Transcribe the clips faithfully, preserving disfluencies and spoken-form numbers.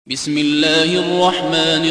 بسم الله الرحمن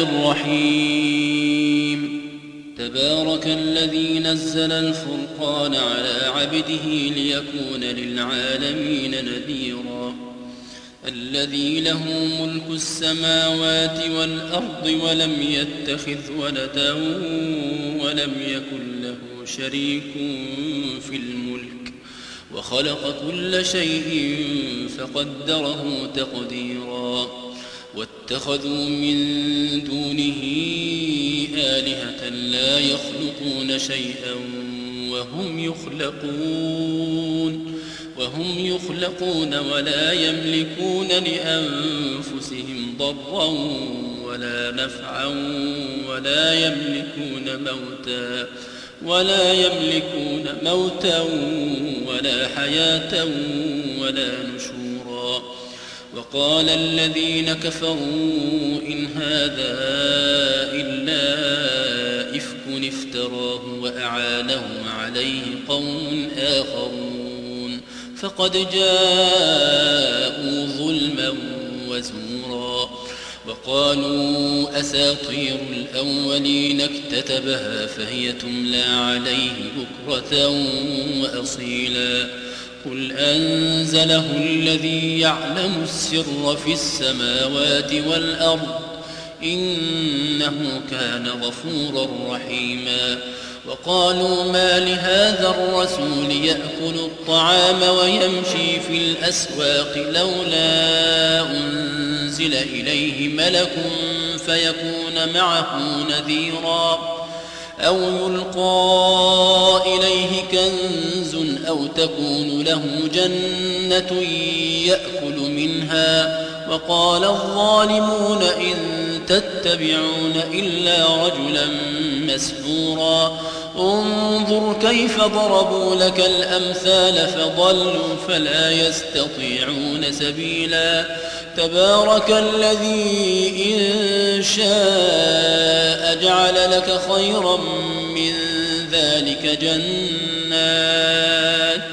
الرحيم تبارك الذي نزل الفرقان على عبده ليكون للعالمين نذيرا الذي له ملك السماوات والأرض ولم يتخذ ولدا ولم يكن له شريك في الملك وخلق كل شيء فقدره تقديرا واتخذوا من دونه آلهة لا يخلقون شيئا وهم يخلقون وهم يخلقون ولا يملكون لأنفسهم ضرا ولا نفعا ولا يملكون موتا ولا يملكون موتا ولا حياة ولا نشورا وقال الذين كفروا إن هذا إلا إفك افتراه وأعانه عليه قوم آخرون فقد جاءوا ظلما وزورا وقالوا أساطير الأولين اكتتبها فهي تملى عليه بكرة وأصيلا قل أنزله الذي يعلم السر في السماوات والأرض إنه كان غفورا رحيما وقالوا ما لهذا الرسول يأكل الطعام ويمشي في الأسواق لولا أنزل إليه ملك فيكون معه نذيرا أو يلقى إليه كنز أو تكون له جنة يأكل منها وقال الظالمون إن تتبعون إلا رجلا مسحورا انظر كيف ضربوا لك الأمثال فضلوا فلا يستطيعون سبيلا تبارك الذي إن شاء جعل لك خيرا من ذلك جنات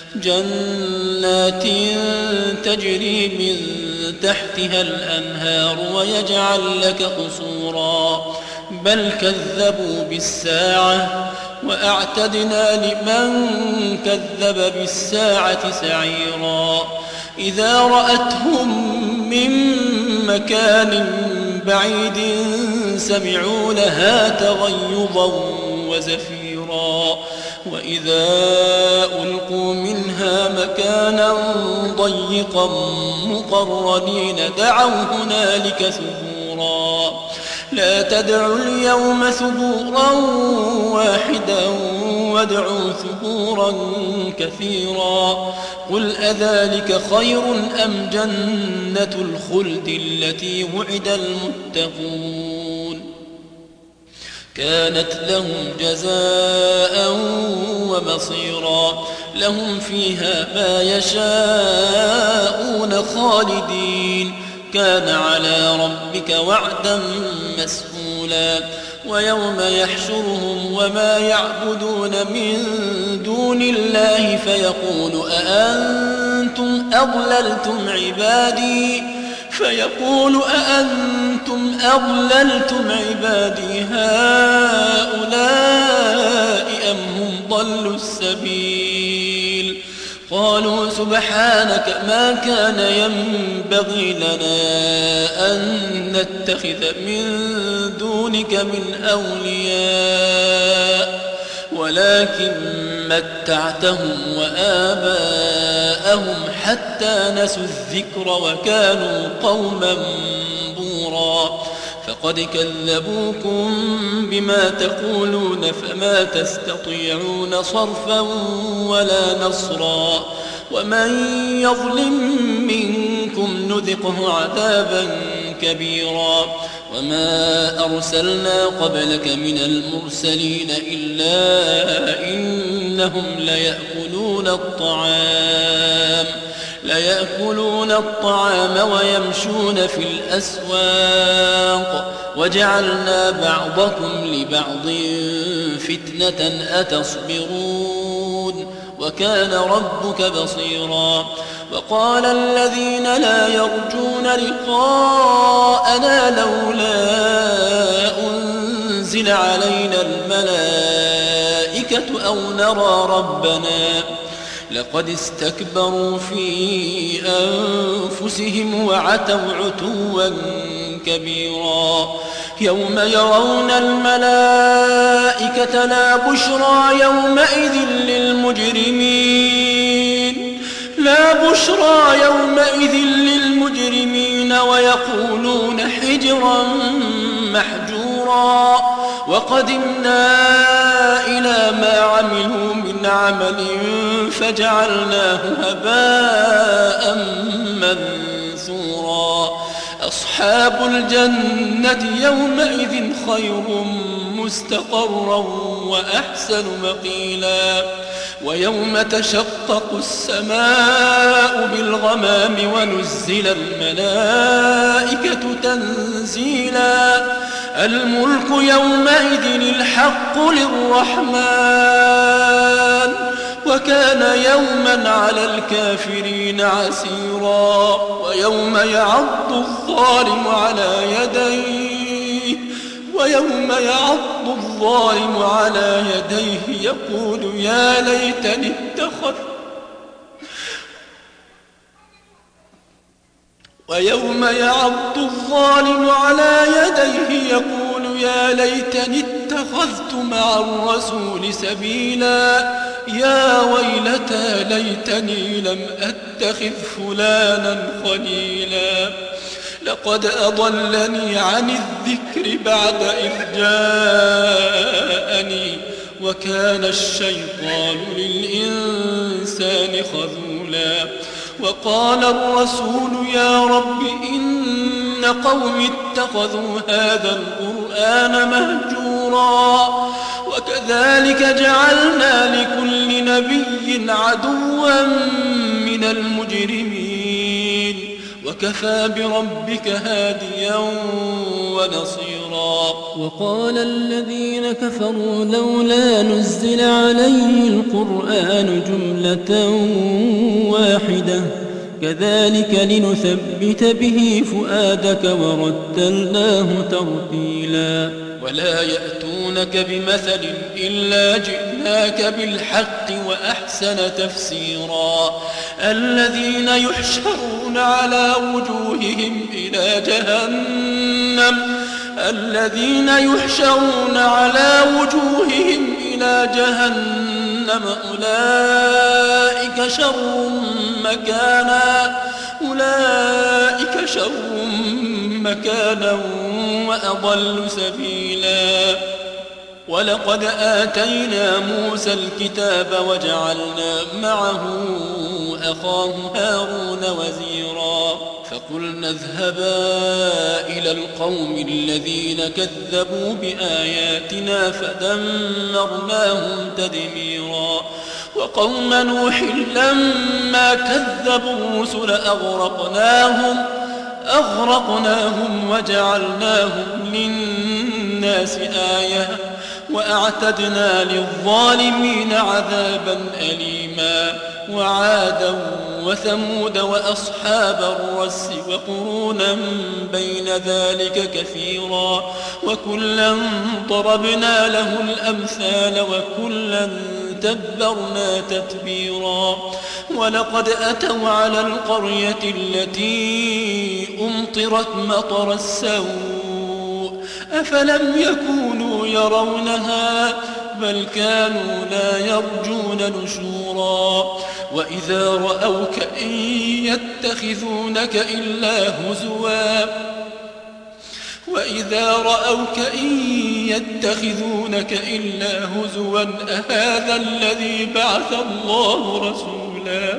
جنات تجري من تحتها الأنهار ويجعل لك قصورا بل كذبوا بالساعة وأعتدنا لمن كذب بالساعة سعيرا إذا رأتهم من مكان بعيد سمعوا لها تغيظا وزفيرا وإذا ألقوا منها مكانا ضيقا مقرنين دعوا هنالك ثبورا لا تدعوا اليوم ثبورا واحدا وادعوا ثبورا كثيرا قل أذلك خير أم جنة الخلد التي وعد المتقون كانت لهم جزاء ومصيرا لهم فيها ما يشاءون خالدين كان على ربك وعدا مسئولا ويوم يحشرهم وما يعبدون من دون الله فيقول أأنتم أضللتم عبادي فيقول أأنتم أضللتم عبادي هؤلاء أم هم ضلوا السبيل قالوا سبحانك ما كان ينبغي لنا أن نتخذ من دونك من أولياء ولكن متعتهم وآباءهم حتى نسوا الذكر وكانوا قوما بورا فقد كذبوكم بما تقولون فما تستطيعون صرفا ولا نصرا ومن يظلم منكم نذقه عذابا كبيرا وما أرسلنا قبلك من المرسلين إلا إنهم ليأكلون الطعام ليأكلون الطعام ويمشون في الأسواق وجعلنا بعضكم لبعض فتنة أتصبرون وكان ربك بصيرا وقال الذين لا يرجون لقاءنا لولا أنزل علينا الملائكة أو نرى ربنا لقد استكبروا في أنفسهم وعتوا عتوا كبيرا يوم يرون الملائكة لا بشرى يومئذ للمجرمين لا بشرى يومئذ للمجرمين ويقولون حجرا محجورا وقدمنا إلى ما عملوا من عمل فجعلناه هباء منثورا أصحاب الجنة يومئذ خير مستقرا وأحسن مقيلا ويوم تشقق السماء بالغمام ونزل الملائكة تنزيلا الملك يومئذ الحق للرحمن وكان يوما على الكافرين عسيرا ويوم يعض الظالم على يديه ويوم يعض الظالم على يديه يقول يا ليتني اتخذت ويوم يعض الظالم على يديه يقول يا ليتني اتخذت مع الرسول سبيلا يا ويلتى ليتني لم أتخذ فلانا خليلا لقد أضلني عن الذكر بعد إذ جاءني وكان الشيطان للإنسان خذولا وقال الرسول يا رب إن قوم اتخذوا هذا القرآن مهجورا وكذلك جعلنا لكل نبي عدوا من المجرمين وكفى بربك هاديا ونصيرا وقال الذين كفروا لولا نزل عليه القرآن جملة واحدة كذلك لنثبت به فؤادك ورتلناه ترتيلا ولا يأتونك بمثل إلا جئناك بالحق وأحسن تفسيرا الذين يحشرون على وجوههم إلى جهنم الذين يحشرون على وجوههم إلى جهنم أولئك شر مكانا أولئك شر مكانا وأضل سبيلا ولقد آتينا موسى الكتاب وجعلنا معه أخاه هارون وزيرا فقلنا اذهبا إلى القوم الذين كذبوا بآياتنا فدمرناهم تدميرا وقوم نوح لما كذبوا الرسل أغرقناهم أغرقناهم وجعلناهم للناس آية وأعتدنا للظالمين عذابا أليما وعادا وثمود وأصحاب الرس وقرونا بين ذلك كثيرا وكلا ضربنا له الأمثال وكلا تبرنا تتبيرا ولقد أتوا على القرية التي أمطرت مطر السوء أفلم يكونوا يرونها بل كانوا لا يرجون نشورا وإذا رأوك إن يتخذونك إلا هزوا وإذا رأوك إن يتخذونك إلا هزوا أهذا الذي بعث الله رسولا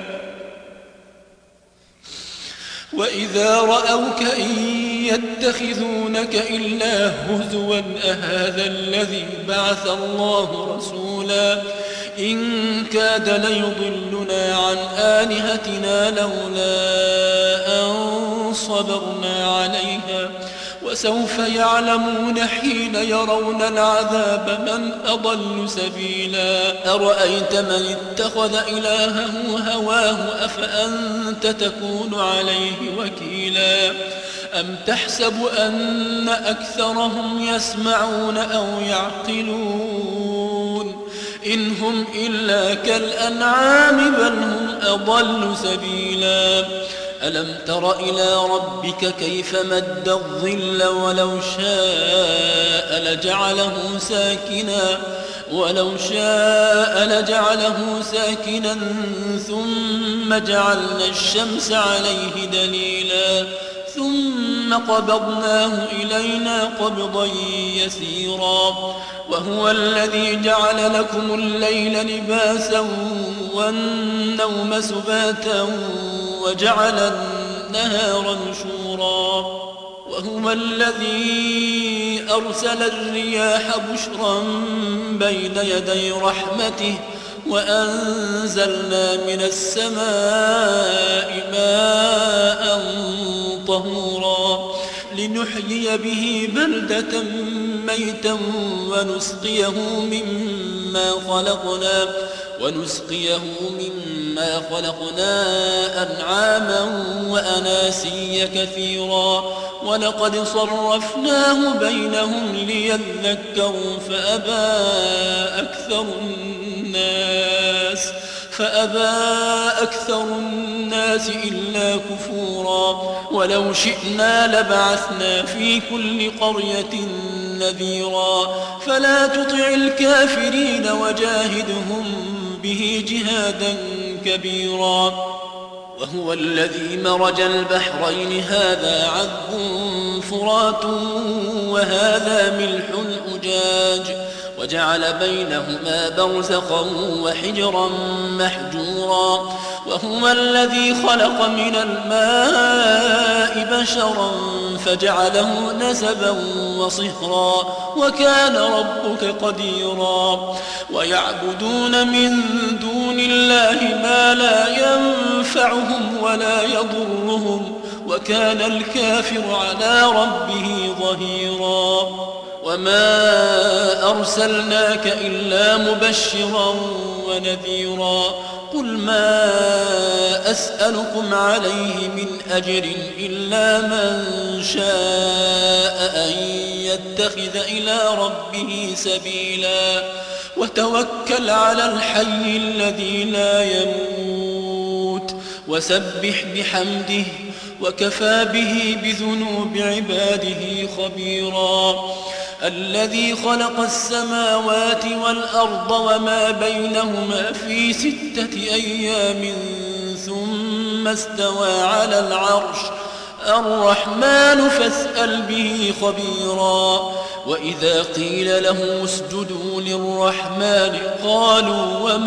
وإذا رأوك إن يتخذونك إلا هزوا أهذا الذي بعث الله رسولا إن كاد ليضلنا عن آلهتنا لولا أن صبرنا عليها وسوف يعلمون حين يرون العذاب من أضل سبيلا أرأيت من اتخذ إلهه هواه أفأنت تكون عليه وكيلا أم تحسب أن أكثرهم يسمعون أو يعقلون إن هم إلا كالأنعام بل هم أضل سبيلا ألم تر إلى ربك كيف مد الظل ولو شاء لجعله ساكنا ولو شاء لجعله ساكنا ثم جعلنا الشمس عليه دليلا ثم قبضناه إلينا قبضا يسيرا وهو الذي جعل لكم الليل لباسا والنوم سباتا وجعل النهار نشورا وهو الذي أرسل الرياح بشرا بين يدي رحمته وأنزلنا من السماء ماء طهورا لنحيي به بلدة ميتا ونسقيه مما خلقنا ونسقيه مما خلقنا أنعاما وأناسيا كثيرا ولقد صرفناه بينهم ليذكروا فأبى أكثر الناس فأبى أكثر الناس إلا كفورا ولو شئنا لبعثنا في كل قرية نذيرا فلا تطع الكافرين وجاهدهم به جهادا كبيرا وهو الذي مرج البحرين هذا عذب فرات وهذا ملح أجاج وجعل بينهما برزخا وحجرا محجورا وهو الذي خلق من الماء بشرا فجعله نسبا وصهرا وكان ربك قديرا ويعبدون من دون الله ما لا ينفعهم ولا يضرهم وكان الكافر على ربه ظهيرا وما أرسلناك إلا مبشرا ونذيرا قل ما أسألكم عليه من أجر إلا من شاء أن يتخذ إلى ربه سبيلا وتوكل على الحي الذي لا يموت وسبح بحمده وكفى به بذنوب عباده خبيرا الذي خلق السماوات والأرض وما بينهما في ستة أيام ثم استوى على العرش الرحمن فاسأل به خبيرا وإذا قيل له اسجدوا للرحمن قالوا وما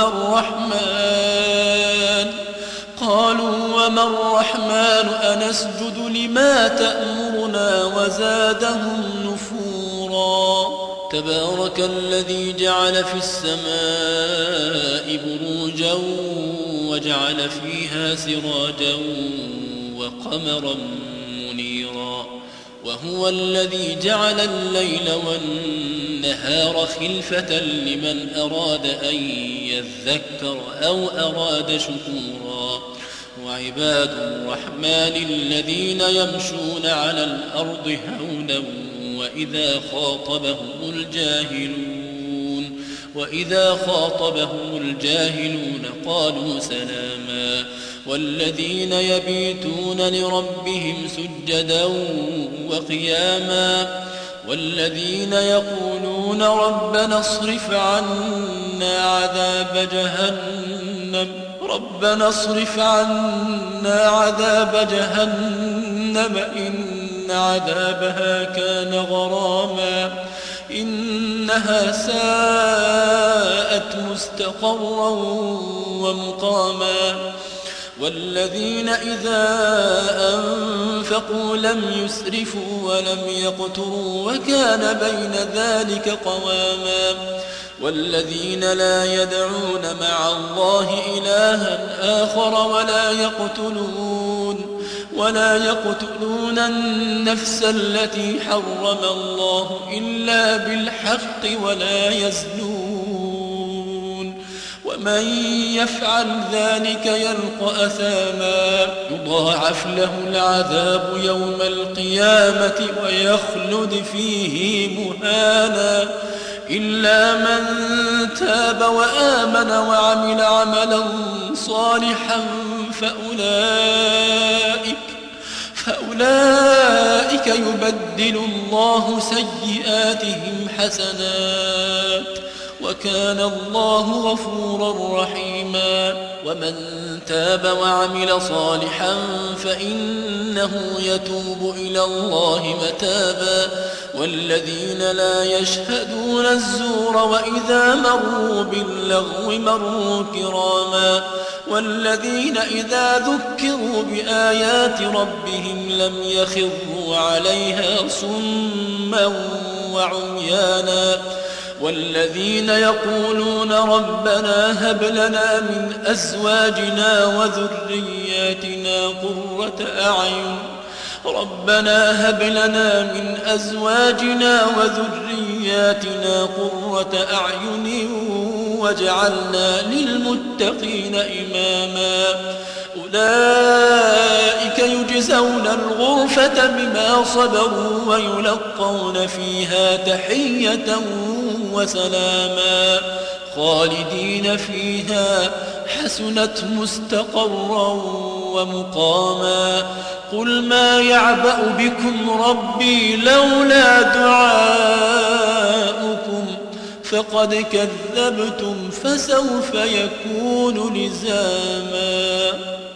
الرحمن قالوا وما الرحمن أنسجد لما تأمرنا وزادهم نفورا تبارك الذي جعل في السماء بروجا وجعل فيها سراجا وقمرا منيرا وهو الذي جعل الليل والنهار خلفة لمن أراد أن يذكر أو أراد شكورا وعباد الرحمن الذين يمشون على الأرض هونا وإذا خاطبهم الجاهلون وإذا خاطبهم الجاهلون قالوا سلاما والذين يبيتون لربهم سجدا وقياما والذين يقولون ربنا اصرف عنا عذاب جهنم ربنا اصرف عنا عذاب جهنم إن عذابها كان غراما إنها ساءت مستقرا ومقاما والذين إذا أنفقوا لم يسرفوا ولم يقتروا وكان بين ذلك قواما والذين لا يدعون مع الله إلها آخر ولا يقتلون ولا يقتلون النفس التي حرم الله إلا بالحق ولا يزنون ومن يفعل ذلك يلقى أثاما يضاعف له العذاب يوم القيامة ويخلد فيه مهانا إلا من تاب وآمن وعمل عملا صالحا فأولئك فأولئك يبدل الله سيئاتهم حسنات وكان الله غفورا رحيما ومن تاب وعمل صالحا فإنه يتوب إلى الله متابا والذين لا يشهدون الزور وإذا مروا باللغو مروا كراما والذين إذا ذكروا بآيات ربهم لم يخروا عليها صما وعميانا والذين يقولون ربنا هب لنا من أزواجنا وذرياتنا قرة أعين ربنا هب لنا من أزواجنا وذرياتنا قرة أعين واجعلنا للمتقين إماما أولئك يجزون الغرفة بما صبروا ويلقون فيها تحية وسلاما خالدين فيها حسنت مستقرا ومقاما قل ما يعبأ بكم ربي لولا دعاؤكم فقد كذبتم فسوف يكون لزاما.